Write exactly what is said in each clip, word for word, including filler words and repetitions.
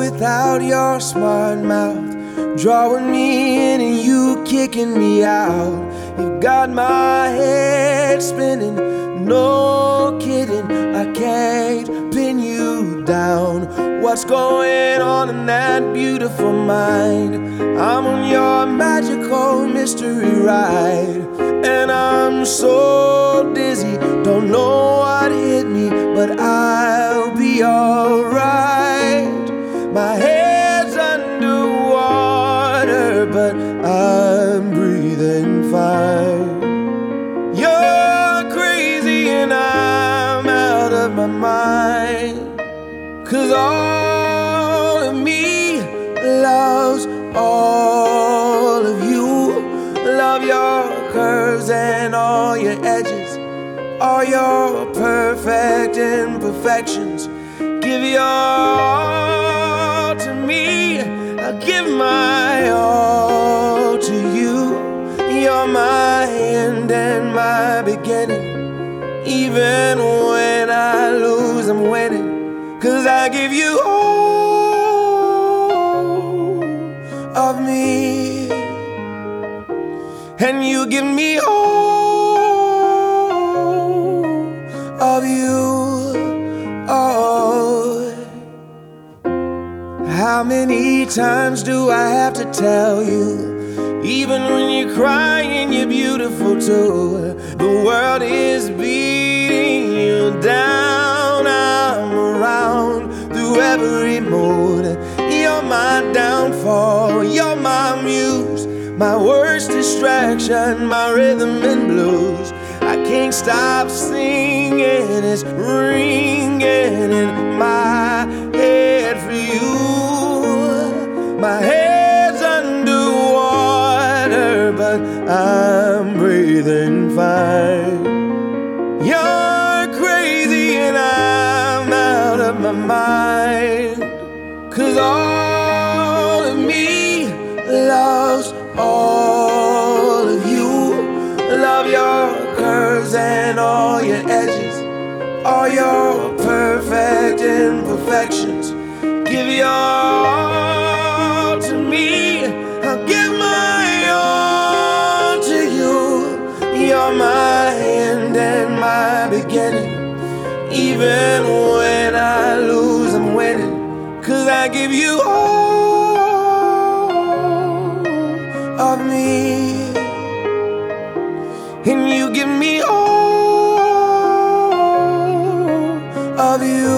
without your smart mouth, drawing me in and you kicking me out. You got my head spinning, no kidding, I can't pin you down. What's going on in that beautiful mind? I'm on your magical mystery ride, and I'm so dizzy, don't know what hit me, but I'll be alright. My head's underwater, but I'm breathing fine. You're crazy and I'm out of my mind, 'cause all of me loves all of you. Love your curves and all your edges, all your perfect imperfections. Give your all to me, I give my all to you. You're my end and my beginning. Even when I lose, I'm winning, 'cause I give you all of me, and you give me all of you. Oh, how many times do I have to tell you? Even when you're crying, you're beautiful too. The world is beating you down. I'm around through every mood. You're my downfall, you're my muse, my worst distraction, my rhythm and blues. I can't stop singing, it's ringing in my head for you. My head's underwater, but I'm breathing fine. You're crazy and I'm out of my mind, 'cause all of me loves all of you. Love your curves and all your edges, all your perfect imperfections. Give your all to me, I'll give my all to you. You're my end and my beginning. Even when I lose, I'm winning, 'cause I give you all of me, and you give me all of you.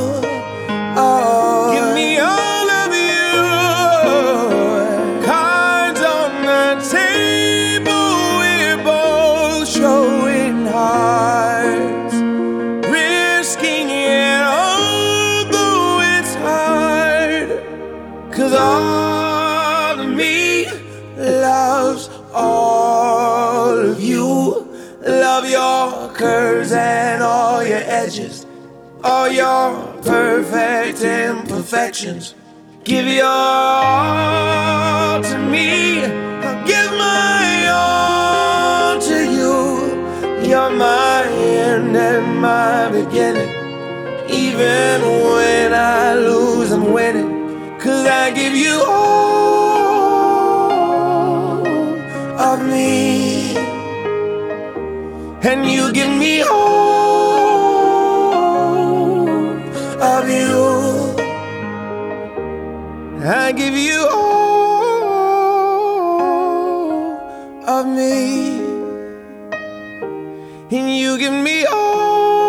Oh, give me all of you. Cards on the table, we're both showing hearts, risking it although it's hard, 'cause all of me loves all of you. Love your curves and all your edges, all your perfect imperfections. Give your all to me, I'll give my all to you. You're my end and my beginning. Even when I lose, I'm winning, 'cause I give you all of me, and you give me all of you. I give you all of me, and you give me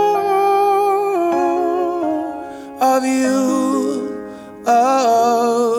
all of you. Oh.